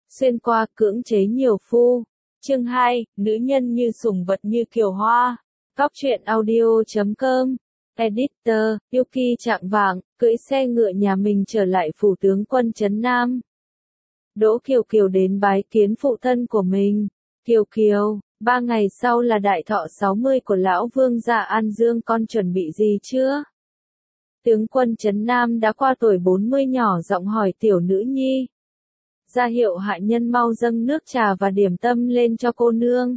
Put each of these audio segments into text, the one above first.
xuyên qua cưỡng chế nhiều phu. Chương 2, nữ nhân như sủng vật như Kiều Hoa. Cóc truyện audio.com. Editor, Yuki Trạng Vạng, cưỡi xe ngựa nhà mình trở lại phủ tướng quân trấn Nam. Đỗ Kiều Kiều đến bái kiến phụ thân của mình. Kiều Kiều, 3 ngày sau là đại thọ 60 của lão vương gia An Dương, con chuẩn bị gì chưa? Tướng quân trấn Nam đã qua tuổi 40 nhỏ giọng hỏi tiểu nữ nhi. Ra hiệu hạ nhân mau dâng nước trà và điểm tâm lên cho cô nương.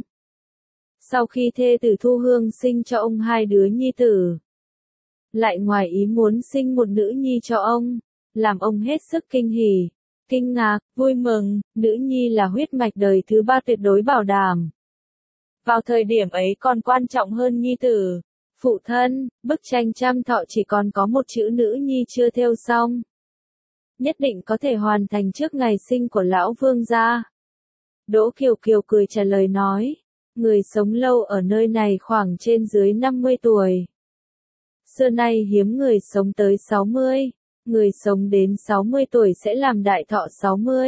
Sau khi thê tử Thu Hương sinh cho ông 2 đứa nhi tử, lại ngoài ý muốn sinh một nữ nhi cho ông, làm ông hết sức kinh hỉ, kinh ngạc, vui mừng, nữ nhi là huyết mạch đời thứ 3 tuyệt đối bảo đảm. Vào thời điểm ấy còn quan trọng hơn nhi tử. Phụ thân, bức tranh trăm thọ chỉ còn có một chữ nữ nhi chưa thêu xong. Nhất định có thể hoàn thành trước ngày sinh của lão vương gia. Đỗ Kiều Kiều cười trả lời nói, người sống lâu ở nơi này khoảng trên dưới 50 tuổi. Xưa nay hiếm người sống tới 60, người sống đến 60 tuổi sẽ làm đại thọ 60.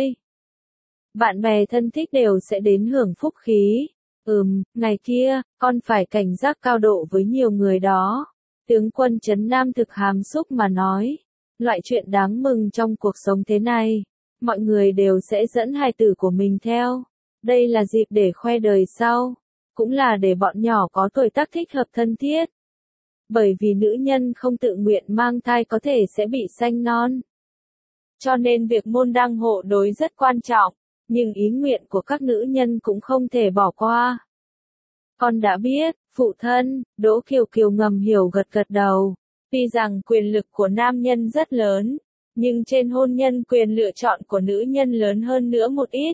Bạn bè thân thích đều sẽ đến hưởng phúc khí. Ngày kia, con phải cảnh giác cao độ với nhiều người đó. Tướng quân trấn Nam thực hàm xúc mà nói. Loại chuyện đáng mừng trong cuộc sống thế này, mọi người đều sẽ dẫn hài tử của mình theo. Đây là dịp để khoe đời sau, cũng là để bọn nhỏ có tuổi tác thích hợp thân thiết. Bởi vì nữ nhân không tự nguyện mang thai có thể sẽ bị sanh non. Cho nên việc môn đăng hộ đối rất quan trọng, nhưng ý nguyện của các nữ nhân cũng không thể bỏ qua. Con đã biết, phụ thân, Đỗ Kiều Kiều ngầm hiểu gật gật đầu. Tuy rằng quyền lực của nam nhân rất lớn, nhưng trên hôn nhân quyền lựa chọn của nữ nhân lớn hơn nữa một ít.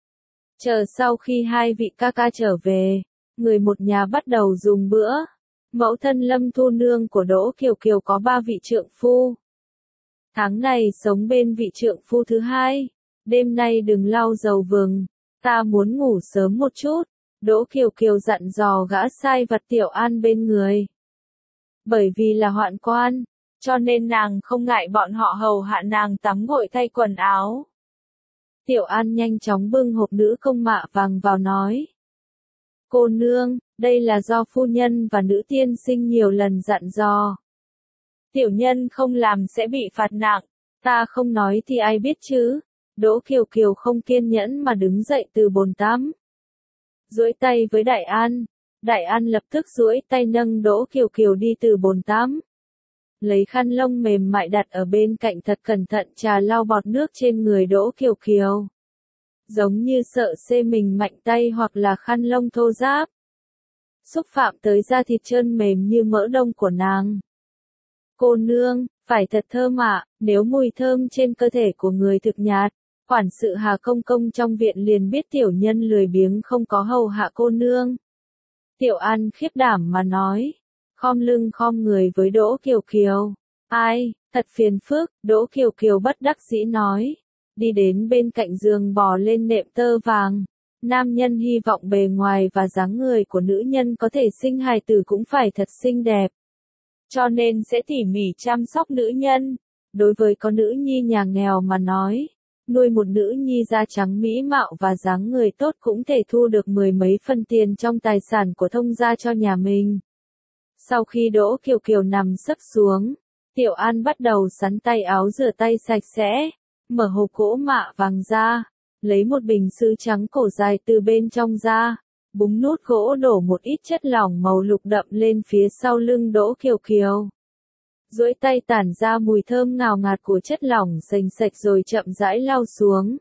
Chờ sau khi 2 vị ca ca trở về, người một nhà bắt đầu dùng bữa. Mẫu thân Lâm Thu Nương của Đỗ Kiều Kiều có 3 vị trượng phu. Tháng này sống bên vị trượng phu thứ 2. Đêm nay đừng lau dầu vừng, ta muốn ngủ sớm một chút. Đỗ Kiều Kiều dặn dò gã sai vặt Tiểu An bên người. Bởi vì là hoạn quan, cho nên nàng không ngại bọn họ hầu hạ nàng tắm gội thay quần áo. Tiểu An nhanh chóng bưng hộp nữ công mạ vàng vào nói. Cô nương, đây là do phu nhân và nữ tiên sinh nhiều lần dặn dò. Tiểu nhân không làm sẽ bị phạt nặng, ta không nói thì ai biết chứ. Đỗ Kiều Kiều không kiên nhẫn mà đứng dậy từ bồn tắm. Duỗi tay với Đại An. Đại An lập tức duỗi tay nâng Đỗ Kiều Kiều đi từ bồn tắm. Lấy khăn lông mềm mại đặt ở bên cạnh thật cẩn thận trà lau bọt nước trên người Đỗ Kiều Kiều. Giống như sợ xê mình mạnh tay hoặc là khăn lông thô ráp. Xúc phạm tới da thịt trơn mềm như mỡ đông của nàng. Cô nương, phải thật thơm ạ, nếu mùi thơm trên cơ thể của người thực nhạt. Quản sự Hà Công Công trong viện liền biết tiểu nhân lười biếng không có hầu hạ cô nương. Tiểu An khiếp đảm mà nói, khom lưng khom người với Đỗ Kiều Kiều. Ai, thật phiền phức, Đỗ Kiều Kiều bất đắc dĩ nói. Đi đến bên cạnh giường bò lên nệm tơ vàng. Nam nhân hy vọng bề ngoài và dáng người của nữ nhân có thể sinh hài tử cũng phải thật xinh đẹp. Cho nên sẽ tỉ mỉ chăm sóc nữ nhân. Đối với có nữ nhi nhà nghèo mà nói, nuôi một nữ nhi da trắng mỹ mạo và dáng người tốt cũng thể thu được 10 mấy phần tiền trong tài sản của thông gia cho nhà mình. Sau khi Đỗ Kiều Kiều nằm sấp xuống, Tiểu An bắt đầu sắn tay áo rửa tay sạch sẽ, mở hộp gỗ mạ vàng ra, lấy một bình sứ trắng cổ dài từ bên trong ra, búng nút gỗ đổ một ít chất lỏng màu lục đậm lên phía sau lưng Đỗ Kiều Kiều. Duỗi tay tản ra mùi thơm ngào ngạt của chất lỏng sền sạch rồi chậm rãi lau xuống.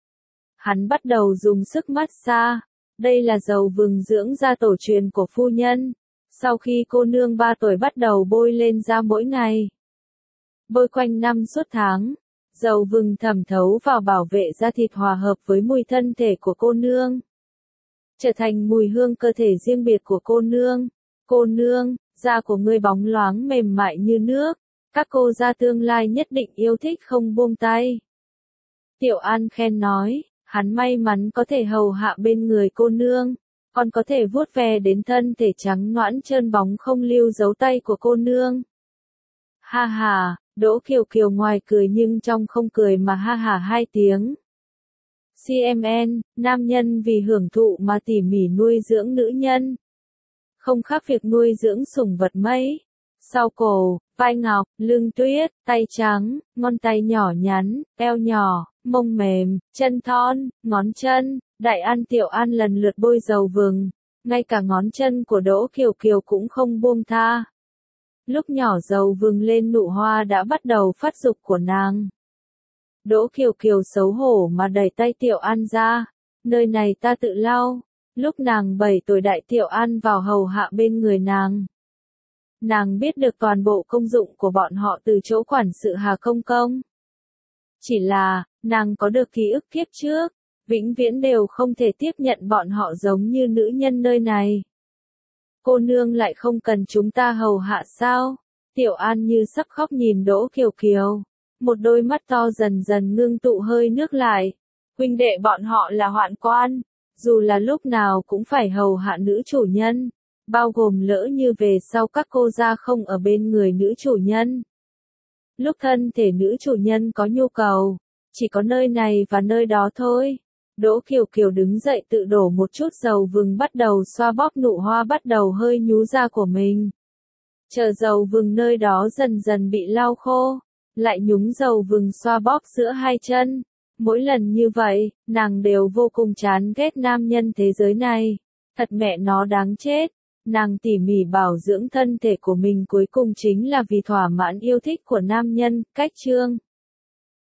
Hắn bắt đầu dùng sức massage. Đây là dầu vừng dưỡng da tổ truyền của phu nhân. Sau khi cô nương 3 tuổi bắt đầu bôi lên da mỗi ngày. Bôi quanh năm suốt tháng. Dầu vừng thẩm thấu vào bảo vệ da thịt hòa hợp với mùi thân thể của cô nương. Trở thành mùi hương cơ thể riêng biệt của cô nương. Cô nương, da của ngươi bóng loáng mềm mại như nước. Các cô da tương lai nhất định yêu thích không buông tay. Tiểu An khen nói, hắn may mắn có thể hầu hạ bên người cô nương. Còn có thể vuốt ve đến thân thể trắng nõn trơn bóng không lưu dấu tay của cô nương. Ha ha, Đỗ Kiều Kiều ngoài cười nhưng trong không cười mà ha ha 2 tiếng. CMN, nam nhân vì hưởng thụ mà tỉ mỉ nuôi dưỡng nữ nhân. Không khác việc nuôi dưỡng sủng vật mấy. Sau cổ, vai ngọc, lưng tuyết, tay trắng, ngón tay nhỏ nhắn, eo nhỏ, mông mềm, chân thon, ngón chân, Đại An Tiểu An lần lượt bôi dầu vừng. Ngay cả ngón chân của Đỗ Kiều Kiều cũng không buông tha. Lúc nhỏ dầu vừng lên nụ hoa đã bắt đầu phát dục của nàng. Đỗ Kiều Kiều xấu hổ mà đẩy tay Tiểu An ra. Nơi này ta tự lau. Lúc nàng 7 tuổi Đại Tiểu An vào hầu hạ bên người nàng. Nàng biết được toàn bộ công dụng của bọn họ từ chỗ quản sự Hà Công Công. Chỉ là, nàng có được ký ức kiếp trước, vĩnh viễn đều không thể tiếp nhận bọn họ giống như nữ nhân nơi này. Cô nương lại không cần chúng ta hầu hạ sao? Tiểu An như sắp khóc nhìn Đỗ Kiều Kiều. Một đôi mắt to dần dần ngưng tụ hơi nước lại. Huynh đệ bọn họ là hoạn quan, dù là lúc nào cũng phải hầu hạ nữ chủ nhân, bao gồm lỡ như về sau các cô gia không ở bên người nữ chủ nhân. Lúc thân thể nữ chủ nhân có nhu cầu, chỉ có nơi này và nơi đó thôi. Đỗ Kiều Kiều đứng dậy tự đổ một chút dầu vừng bắt đầu xoa bóp nụ hoa bắt đầu hơi nhú ra của mình. Chờ dầu vừng nơi đó dần dần bị lau khô, lại nhúng dầu vừng xoa bóp giữa hai chân. Mỗi lần như vậy, nàng đều vô cùng chán ghét nam nhân thế giới này. Thật mẹ nó đáng chết. Nàng tỉ mỉ bảo dưỡng thân thể của mình cuối cùng chính là vì thỏa mãn yêu thích của nam nhân. Cách chương